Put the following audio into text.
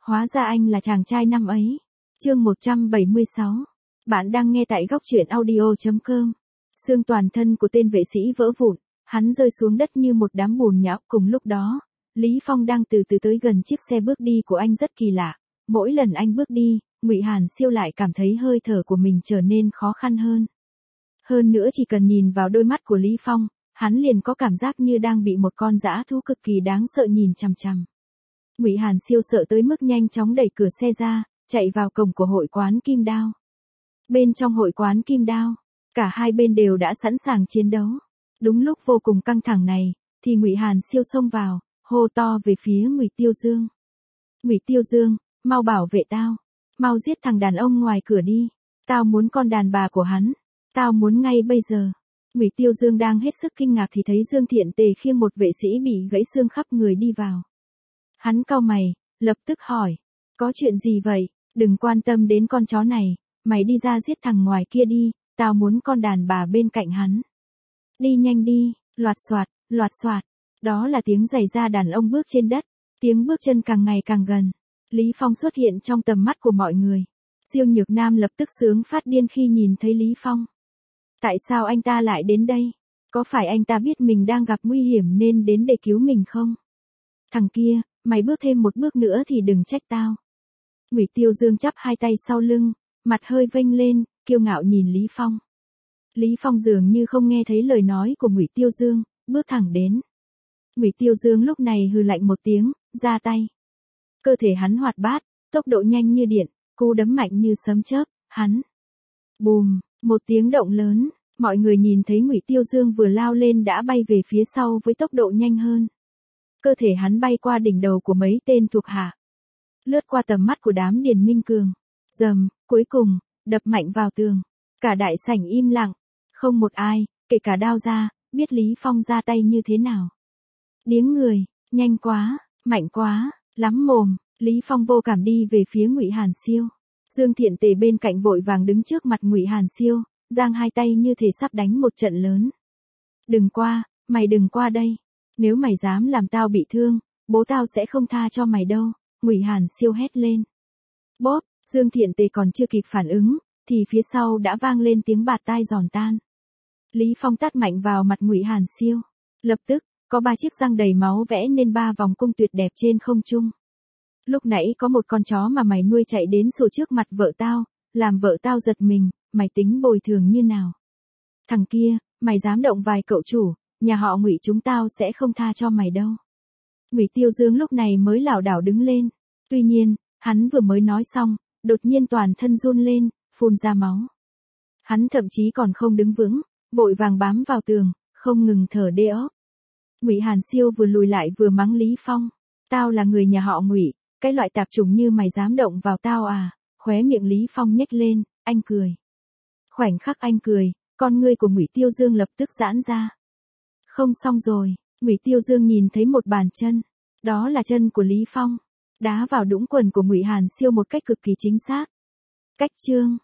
Hóa ra anh là chàng trai năm ấy. Chương 176. Bạn đang nghe tại góc truyện audio.com. Xương toàn thân của tên vệ sĩ vỡ vụn, hắn rơi xuống đất như một đám bùn nhão. Cùng lúc đó, Lý Phong đang từ từ tới gần chiếc xe bước đi của anh rất kỳ lạ. Mỗi lần anh bước đi, Ngụy Hàn Siêu lại cảm thấy hơi thở của mình trở nên khó khăn hơn. Hơn nữa chỉ cần nhìn vào đôi mắt của Lý Phong, hắn liền có cảm giác như đang bị một con dã thú cực kỳ đáng sợ nhìn chằm chằm. Ngụy Hàn Siêu sợ tới mức nhanh chóng đẩy cửa xe ra, chạy vào cổng của hội quán Kim Đao. Bên trong hội quán Kim Đao, cả hai bên đều đã sẵn sàng chiến đấu. Đúng lúc vô cùng căng thẳng này, thì Ngụy Hàn Siêu xông vào, hô to về phía Ngụy Tiêu Dương. Ngụy Tiêu Dương, mau bảo vệ tao, mau giết thằng đàn ông ngoài cửa đi, tao muốn con đàn bà của hắn, tao muốn ngay bây giờ. Ngụy Tiêu Dương đang hết sức kinh ngạc thì thấy Dương Thiện Tề khiêng một vệ sĩ bị gãy xương khắp người đi vào. Hắn cau mày, lập tức hỏi, có chuyện gì vậy? Đừng quan tâm đến con chó này, mày đi ra giết thằng ngoài kia đi, tao muốn con đàn bà bên cạnh hắn. Đi nhanh đi, loạt xoạt, đó là tiếng giày da đàn ông bước trên đất, tiếng bước chân càng ngày càng gần. Lý Phong xuất hiện trong tầm mắt của mọi người. Diêu Nhược Nam lập tức sướng phát điên khi nhìn thấy Lý Phong. Tại sao anh ta lại đến đây? Có phải anh ta biết mình đang gặp nguy hiểm nên đến để cứu mình không? Thằng kia, mày bước thêm một bước nữa thì đừng trách tao. Ngụy Tiêu Dương chắp hai tay sau lưng, mặt hơi vênh lên, kiêu ngạo nhìn Lý Phong. Lý Phong dường như không nghe thấy lời nói của Ngụy Tiêu Dương, bước thẳng đến. Ngụy Tiêu Dương lúc này hừ lạnh một tiếng, ra tay. Cơ thể hắn hoạt bát, tốc độ nhanh như điện, cú đấm mạnh như sấm chớp, hắn. Bùm, một tiếng động lớn, mọi người nhìn thấy Ngụy Tiêu Dương vừa lao lên đã bay về phía sau với tốc độ nhanh hơn. Cơ thể hắn bay qua đỉnh đầu của mấy tên thuộc hạ, lướt qua tầm mắt của đám Điền Minh Cường. Rầm, cuối cùng, đập mạnh vào tường. Cả đại sảnh im lặng, không một ai, kể cả Đao Gia, biết Lý Phong ra tay như thế nào. Điếng người, nhanh quá, mạnh quá, lắm mồm. Lý Phong vô cảm đi về phía Ngụy Hàn Siêu. Dương Thiện Tề bên cạnh vội vàng đứng trước mặt Ngụy Hàn Siêu, giang hai tay như thể sắp đánh một trận lớn. Đừng qua, mày đừng qua đây. Nếu mày dám làm tao bị thương, bố tao sẽ không tha cho mày đâu. Ngụy Hàn Siêu hét lên. Bóp, Dương Thiện Tề còn chưa kịp phản ứng, thì phía sau đã vang lên tiếng bạt tai giòn tan. Lý Phong tát mạnh vào mặt Ngụy Hàn Siêu. Lập tức, có 3 chiếc răng đầy máu vẽ nên 3 vòng cung tuyệt đẹp trên không trung. Lúc nãy có một con chó mà mày nuôi chạy đến sổ trước mặt vợ tao, làm vợ tao giật mình, mày tính bồi thường như nào? Thằng kia, mày dám động vài cậu chủ, nhà họ Ngụy chúng tao sẽ không tha cho mày đâu. Ngụy Tiêu Dương lúc này mới lảo đảo đứng lên. Tuy nhiên, hắn vừa mới nói xong, đột nhiên toàn thân run lên, phun ra máu. Hắn thậm chí còn không đứng vững, vội vàng bám vào tường, không ngừng thở đê óc. Ngụy Hàn Siêu vừa lùi lại vừa mắng Lý Phong. Tao là người nhà họ Ngụy, cái loại tạp chủng như mày dám động vào tao à? Khóe miệng Lý Phong nhếch lên, anh cười. Khoảnh khắc anh cười, con ngươi của Ngụy Tiêu Dương lập tức giãn ra. Không xong rồi, Ngụy Tiêu Dương nhìn thấy một bàn chân, đó là chân của Lý Phong, đá vào đũng quần của Ngụy Hàn Siêu một cách cực kỳ chính xác. Cách chương